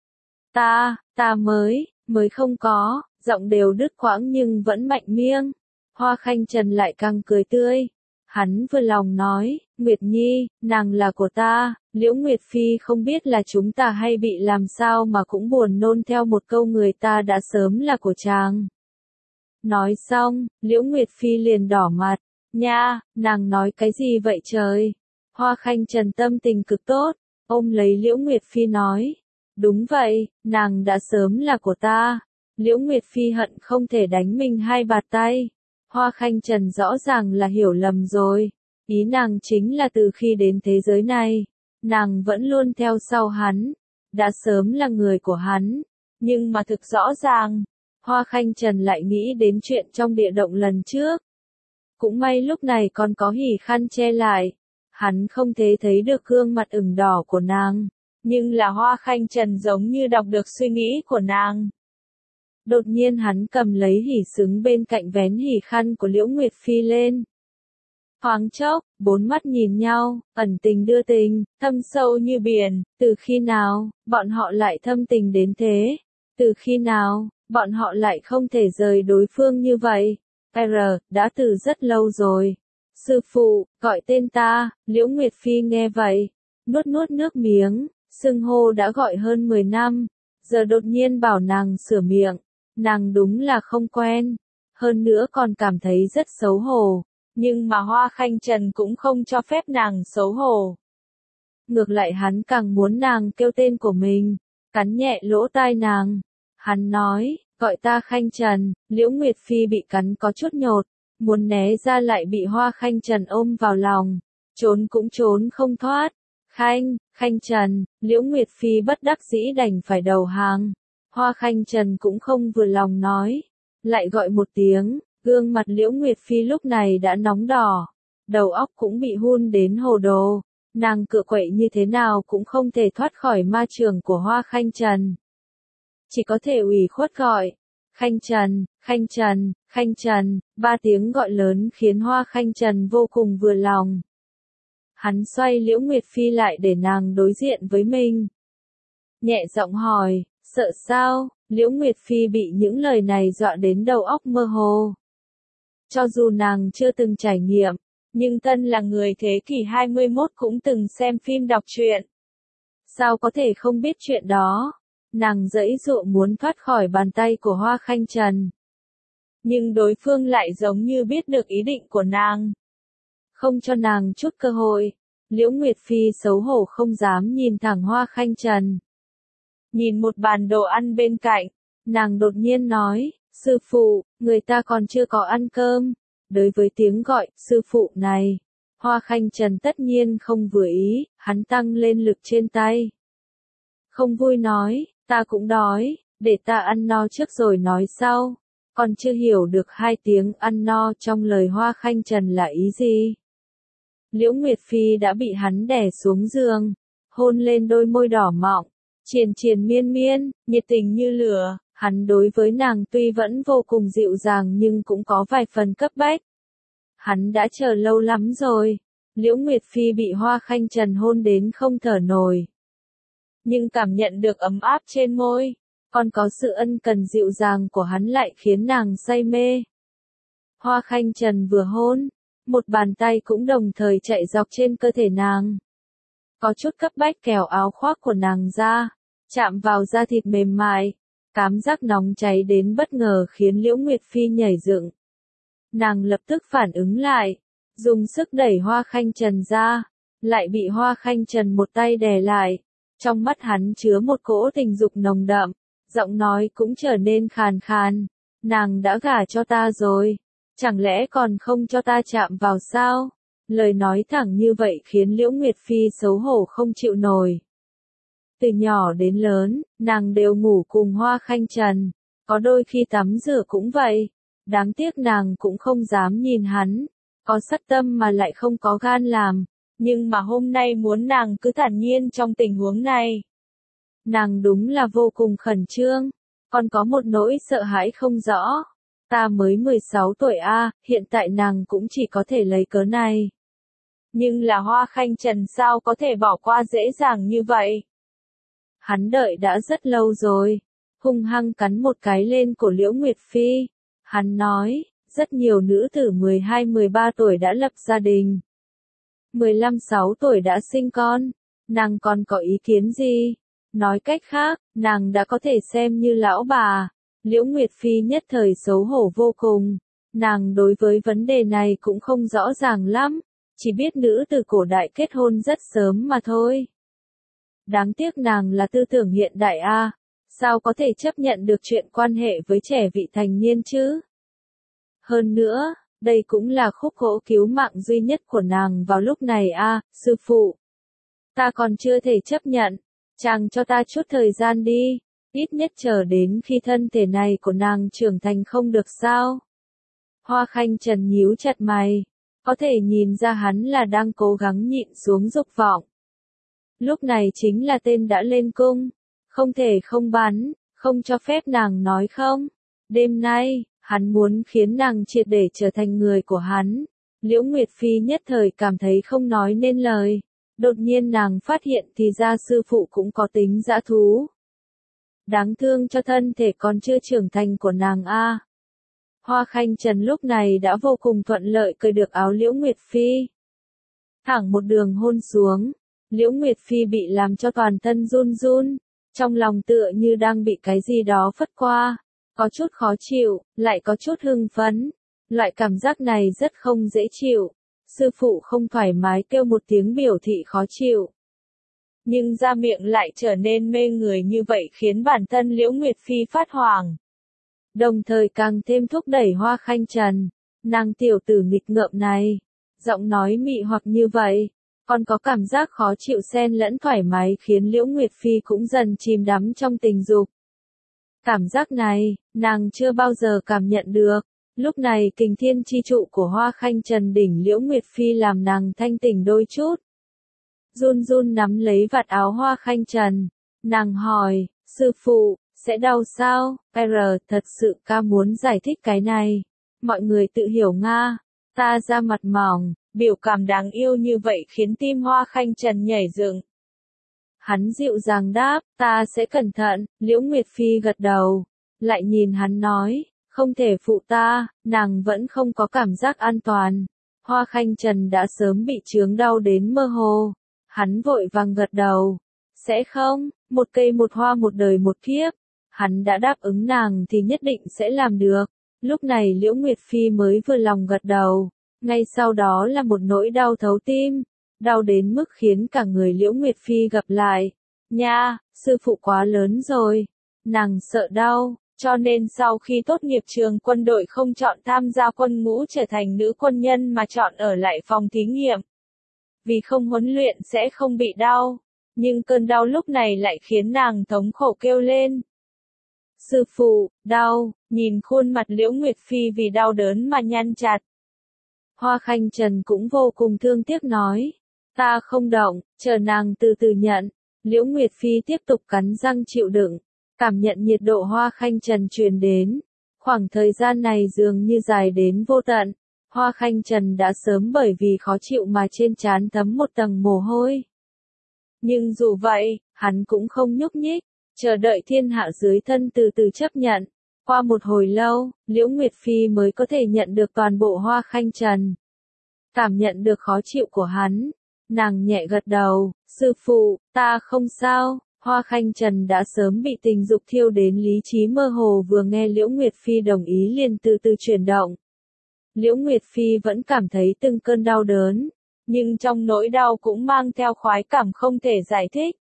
Ta mới không có, giọng đều đứt quãng nhưng vẫn mạnh miêng. Hoa Khanh Trần lại càng cười tươi. Hắn vừa lòng nói, Nguyệt Nhi, nàng là của ta. Liễu Nguyệt Phi không biết là chúng ta hay bị làm sao mà cũng buồn nôn theo một câu người ta đã sớm là của chàng. Nói xong, Liễu Nguyệt Phi liền đỏ mặt. Nha, nàng nói cái gì vậy trời? Hoa Khanh Trần tâm tình cực tốt, ôm lấy Liễu Nguyệt Phi nói. Đúng vậy, nàng đã sớm là của ta. Liễu Nguyệt Phi hận không thể đánh mình hai bạt tay. Hoa Khanh Trần rõ ràng là hiểu lầm rồi. Ý nàng chính là từ khi đến thế giới này, nàng vẫn luôn theo sau hắn. Đã sớm là người của hắn. Nhưng mà thực rõ ràng, Hoa Khanh Trần lại nghĩ đến chuyện trong địa động lần trước. Cũng may lúc này còn có hỉ khăn che lại. Hắn không thể thấy được gương mặt ửng đỏ của nàng. Nhưng là Hoa Khanh Trần giống như đọc được suy nghĩ của nàng. Đột nhiên hắn cầm lấy hỉ xứng bên cạnh vén hỉ khăn của Liễu Nguyệt Phi lên. Thoáng chốc, bốn mắt nhìn nhau, ẩn tình đưa tình, thâm sâu như biển, từ khi nào, bọn họ lại thâm tình đến thế? Từ khi nào, bọn họ lại không thể rời đối phương như vậy? Đã từ rất lâu rồi. Sư phụ, gọi tên ta, Liễu Nguyệt Phi nghe vậy, nuốt nuốt nước miếng, xưng hô đã gọi hơn 10 năm, giờ đột nhiên bảo nàng sửa miệng, nàng đúng là không quen, hơn nữa còn cảm thấy rất xấu hổ. Nhưng mà Hoa Khanh Trần cũng không cho phép nàng xấu hổ. Ngược lại hắn càng muốn nàng kêu tên của mình, cắn nhẹ lỗ tai nàng. Hắn nói, gọi ta Khanh Trần, Liễu Nguyệt Phi bị cắn có chút nhột, muốn né ra lại bị Hoa Khanh Trần ôm vào lòng, trốn cũng trốn không thoát. Khanh Trần, Liễu Nguyệt Phi bất đắc dĩ đành phải đầu hàng. Hoa Khanh Trần cũng không vừa lòng nói, lại gọi một tiếng. Gương mặt Liễu Nguyệt Phi lúc này đã nóng đỏ, đầu óc cũng bị hun đến hồ đồ, nàng cựa quậy như thế nào cũng không thể thoát khỏi ma trường của Hoa Khanh Trần. Chỉ có thể ủy khuất gọi, Khanh Trần, Khanh Trần, Khanh Trần, 3 tiếng gọi lớn khiến Hoa Khanh Trần vô cùng vừa lòng. Hắn xoay Liễu Nguyệt Phi lại để nàng đối diện với mình. Nhẹ giọng hỏi, sợ sao? Liễu Nguyệt Phi bị những lời này dọa đến đầu óc mơ hồ. Cho dù nàng chưa từng trải nghiệm, nhưng thân là người thế kỷ 21 cũng từng xem phim đọc truyện. Sao có thể không biết chuyện đó? Nàng giãy giụa muốn thoát khỏi bàn tay của Hoa Khanh Trần. Nhưng đối phương lại giống như biết được ý định của nàng. Không cho nàng chút cơ hội, Liễu Nguyệt Phi xấu hổ không dám nhìn thẳng Hoa Khanh Trần. Nhìn một bàn đồ ăn bên cạnh, nàng đột nhiên nói, sư phụ, người ta còn chưa có ăn cơm. Đối với tiếng gọi, sư phụ này, Hoa Khanh Trần tất nhiên không vừa ý, hắn tăng lên lực trên tay. Không vui nói, ta cũng đói, để ta ăn no trước rồi nói sau. Còn chưa hiểu được 2 tiếng ăn no trong lời Hoa Khanh Trần là ý gì. Liễu Nguyệt Phi đã bị hắn đè xuống giường, hôn lên đôi môi đỏ mọng, triền miên, nhiệt tình như lửa. Hắn đối với nàng tuy vẫn vô cùng dịu dàng nhưng cũng có vài phần cấp bách. Hắn đã chờ lâu lắm rồi. Liễu Nguyệt Phi bị Hoa Khanh Trần hôn đến không thở nổi. Nhưng cảm nhận được ấm áp trên môi, còn có sự ân cần dịu dàng của hắn lại khiến nàng say mê. Hoa Khanh Trần vừa hôn, một bàn tay cũng đồng thời chạy dọc trên cơ thể nàng. Có chút cấp bách kéo áo khoác của nàng ra, chạm vào da thịt mềm mại. Cảm giác nóng cháy đến bất ngờ khiến Liễu Nguyệt Phi nhảy dựng. Nàng lập tức phản ứng lại, dùng sức đẩy Hoa Khanh Trần ra, lại bị Hoa Khanh Trần một tay đè lại. Trong mắt hắn chứa một cỗ tình dục nồng đậm, giọng nói cũng trở nên khàn khàn. Nàng đã gả cho ta rồi, chẳng lẽ còn không cho ta chạm vào sao? Lời nói thẳng như vậy khiến Liễu Nguyệt Phi xấu hổ không chịu nổi. Từ nhỏ đến lớn, nàng đều ngủ cùng Hoa Khanh Trần, có đôi khi tắm rửa cũng vậy. Đáng tiếc nàng cũng không dám nhìn hắn, có sát tâm mà lại không có gan làm, nhưng mà hôm nay muốn nàng cứ thản nhiên trong tình huống này. Nàng đúng là vô cùng khẩn trương, còn có một nỗi sợ hãi không rõ. Ta mới 16 tuổi hiện tại nàng cũng chỉ có thể lấy cớ này. Nhưng là Hoa Khanh Trần sao có thể bỏ qua dễ dàng như vậy? Hắn đợi đã rất lâu rồi, hung hăng cắn một cái lên cổ Liễu Nguyệt Phi. Hắn nói, rất nhiều nữ tử 12-13 tuổi đã lập gia đình. 15-16 tuổi đã sinh con, nàng còn có ý kiến gì? Nói cách khác, nàng đã có thể xem như lão bà. Liễu Nguyệt Phi nhất thời xấu hổ vô cùng. Nàng đối với vấn đề này cũng không rõ ràng lắm, chỉ biết nữ từ cổ đại kết hôn rất sớm mà thôi. Đáng tiếc nàng là tư tưởng hiện đại sao có thể chấp nhận được chuyện quan hệ với trẻ vị thành niên chứ? Hơn nữa, đây cũng là khúc gỗ cứu mạng duy nhất của nàng vào lúc này sư phụ. Ta còn chưa thể chấp nhận, chàng cho ta chút thời gian đi. Ít nhất chờ đến khi thân thể này của nàng trưởng thành không được sao? Hoa Khanh Trần nhíu chặt mày, có thể nhìn ra hắn là đang cố gắng nhịn xuống dục vọng. Lúc này chính là tên đã lên cung, không thể không bắn, không cho phép nàng nói không. Đêm nay, hắn muốn khiến nàng triệt để trở thành người của hắn. Liễu Nguyệt Phi nhất thời cảm thấy không nói nên lời. Đột nhiên nàng phát hiện thì ra sư phụ cũng có tính dã thú. Đáng thương cho thân thể còn chưa trưởng thành của nàng a. Hoa Khanh Trần lúc này đã vô cùng thuận lợi cởi được áo Liễu Nguyệt Phi. Thẳng một đường hôn xuống, Liễu Nguyệt Phi bị làm cho toàn thân run run, trong lòng tựa như đang bị cái gì đó phất qua, có chút khó chịu, lại có chút hưng phấn. Loại cảm giác này rất không dễ chịu. Sư phụ không thoải mái kêu một tiếng biểu thị khó chịu. Nhưng ra miệng lại trở nên mê người như vậy khiến bản thân Liễu Nguyệt Phi phát hoảng. Đồng thời càng thêm thúc đẩy Hoa Khanh Trần, nàng tiểu tử nghịch ngợm này. Giọng nói mị hoặc như vậy, còn có cảm giác khó chịu xen lẫn thoải mái khiến Liễu Nguyệt Phi cũng dần chìm đắm trong tình dục. Cảm giác này, nàng chưa bao giờ cảm nhận được. Lúc này kình thiên chi trụ của Hoa Khanh Trần đỉnh Liễu Nguyệt Phi làm nàng thanh tỉnh đôi chút. Run run nắm lấy vạt áo Hoa Khanh Trần. Nàng hỏi, sư phụ, sẽ đau sao? Thật sự ca muốn giải thích cái này. Mọi người tự hiểu nga. Ta ra mặt mỏng, biểu cảm đáng yêu như vậy khiến tim Hoa Khanh Trần nhảy dựng. Hắn dịu dàng đáp, ta sẽ cẩn thận. Liễu Nguyệt Phi gật đầu. Lại nhìn hắn nói. Không thể phụ ta, nàng vẫn không có cảm giác an toàn. Hoa Khanh Trần đã sớm bị chướng đau đến mơ hồ. Hắn vội vàng gật đầu. Sẽ không, một cây một hoa một đời một kiếp. Hắn đã đáp ứng nàng thì nhất định sẽ làm được. Lúc này Liễu Nguyệt Phi mới vừa lòng gật đầu. Ngay sau đó là một nỗi đau thấu tim. Đau đến mức khiến cả người Liễu Nguyệt Phi gập lại. Nha, sư phụ quá lớn rồi. Nàng sợ đau. Cho nên sau khi tốt nghiệp trường quân đội không chọn tham gia quân ngũ trở thành nữ quân nhân mà chọn ở lại phòng thí nghiệm. Vì không huấn luyện sẽ không bị đau. Nhưng cơn đau lúc này lại khiến nàng thống khổ kêu lên. Sư phụ, đau, nhìn khuôn mặt Liễu Nguyệt Phi vì đau đớn mà nhăn chặt. Hoa Khanh Trần cũng vô cùng thương tiếc nói. Ta không động, chờ nàng từ từ nhận. Liễu Nguyệt Phi tiếp tục cắn răng chịu đựng. Cảm nhận nhiệt độ Hoa Khanh Trần truyền đến. Khoảng thời gian này dường như dài đến vô tận. Hoa Khanh Trần đã sớm bởi vì khó chịu mà trên trán thấm một tầng mồ hôi. Nhưng dù vậy, hắn cũng không nhúc nhích, chờ đợi thiên hạ dưới thân từ từ chấp nhận. Qua một hồi lâu, Liễu Nguyệt Phi mới có thể nhận được toàn bộ Hoa Khanh Trần. Cảm nhận được khó chịu của hắn. Nàng nhẹ gật đầu, sư phụ, ta không sao. Hoa Khanh Trần đã sớm bị tình dục thiêu đến lý trí mơ hồ vừa nghe Liễu Nguyệt Phi đồng ý liền từ từ chuyển động. Liễu Nguyệt Phi vẫn cảm thấy từng cơn đau đớn, nhưng trong nỗi đau cũng mang theo khoái cảm không thể giải thích.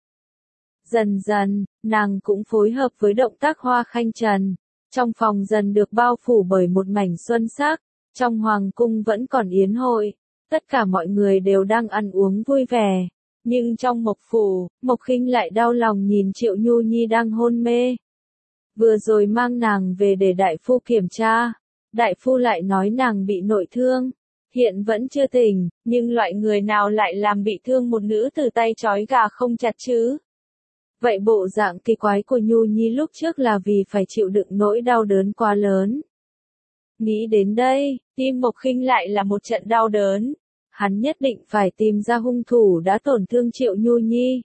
Dần dần, nàng cũng phối hợp với động tác Hoa Khanh Trần. Trong phòng dần được bao phủ bởi một mảnh xuân sắc, trong hoàng cung vẫn còn yến hội, tất cả mọi người đều đang ăn uống vui vẻ. Nhưng trong Mộc phủ, Mộc Khinh lại đau lòng nhìn Triệu Nhu Nhi đang hôn mê. Vừa rồi mang nàng về để đại phu kiểm tra. Đại phu lại nói nàng bị nội thương. Hiện vẫn chưa tỉnh, nhưng loại người nào lại làm bị thương một nữ tử tay trói gà không chặt chứ? Vậy bộ dạng kỳ quái của Nhu Nhi lúc trước là vì phải chịu đựng nỗi đau đớn quá lớn. Nghĩ đến đây, tim Mộc Khinh lại là một trận đau đớn. Hắn nhất định phải tìm ra hung thủ đã tổn thương Triệu Nhu Nhi.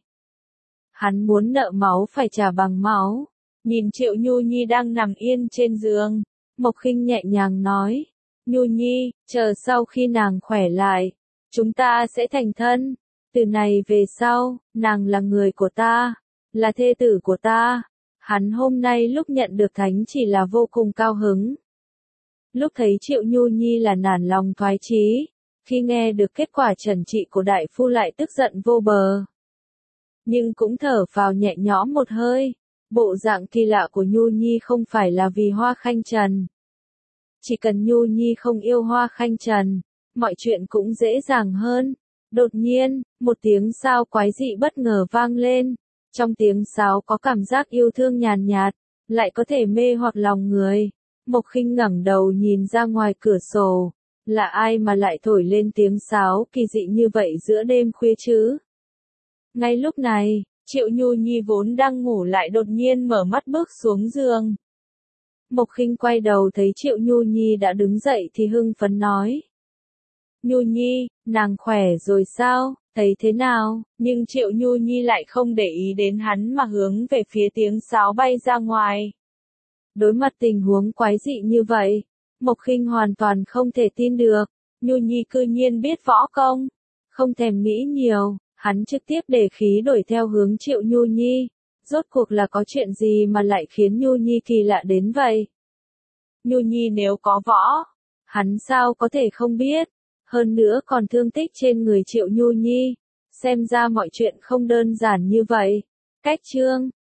Hắn muốn nợ máu phải trả bằng máu. Nhìn Triệu Nhu Nhi đang nằm yên trên giường, Mộc Khinh nhẹ nhàng nói. Nhu Nhi, chờ sau khi nàng khỏe lại, chúng ta sẽ thành thân. Từ này về sau, nàng là người của ta, là thê tử của ta. Hắn hôm nay lúc nhận được thánh chỉ là vô cùng cao hứng. Lúc thấy Triệu Nhu Nhi là nản lòng thoái chí. Khi nghe được kết quả trần trị của đại phu lại tức giận vô bờ. Nhưng cũng thở phào nhẹ nhõm một hơi. Bộ dạng kỳ lạ của Nhu Nhi không phải là vì Hoa Khanh Trần. Chỉ cần Nhu Nhi không yêu Hoa Khanh Trần, mọi chuyện cũng dễ dàng hơn. Đột nhiên, một tiếng sao quái dị bất ngờ vang lên. Trong tiếng sáo có cảm giác yêu thương nhàn nhạt, lại có thể mê hoặc lòng người. Mộc Khinh ngẩng đầu nhìn ra ngoài cửa sổ. Là ai mà lại thổi lên tiếng sáo kỳ dị như vậy giữa đêm khuya chứ? Ngay lúc này, Triệu Nhu Nhi vốn đang ngủ lại đột nhiên mở mắt bước xuống giường. Mộc Khinh quay đầu thấy Triệu Nhu Nhi đã đứng dậy thì hưng phấn nói. Nhu Nhi, nàng khỏe rồi sao, thấy thế nào? Nhưng Triệu Nhu Nhi lại không để ý đến hắn mà hướng về phía tiếng sáo bay ra ngoài. Đối mặt tình huống quái dị như vậy, Mộc Khinh hoàn toàn không thể tin được. Nhu Nhi cư nhiên biết võ công. Không thèm nghĩ nhiều, hắn trực tiếp để khí đuổi theo hướng Triệu Nhu Nhi. Rốt cuộc là có chuyện gì mà lại khiến Nhu Nhi kỳ lạ đến vậy? Nhu Nhi nếu có võ, hắn sao có thể không biết? Hơn nữa còn thương tích trên người Triệu Nhu Nhi. Xem ra mọi chuyện không đơn giản như vậy. Cách chương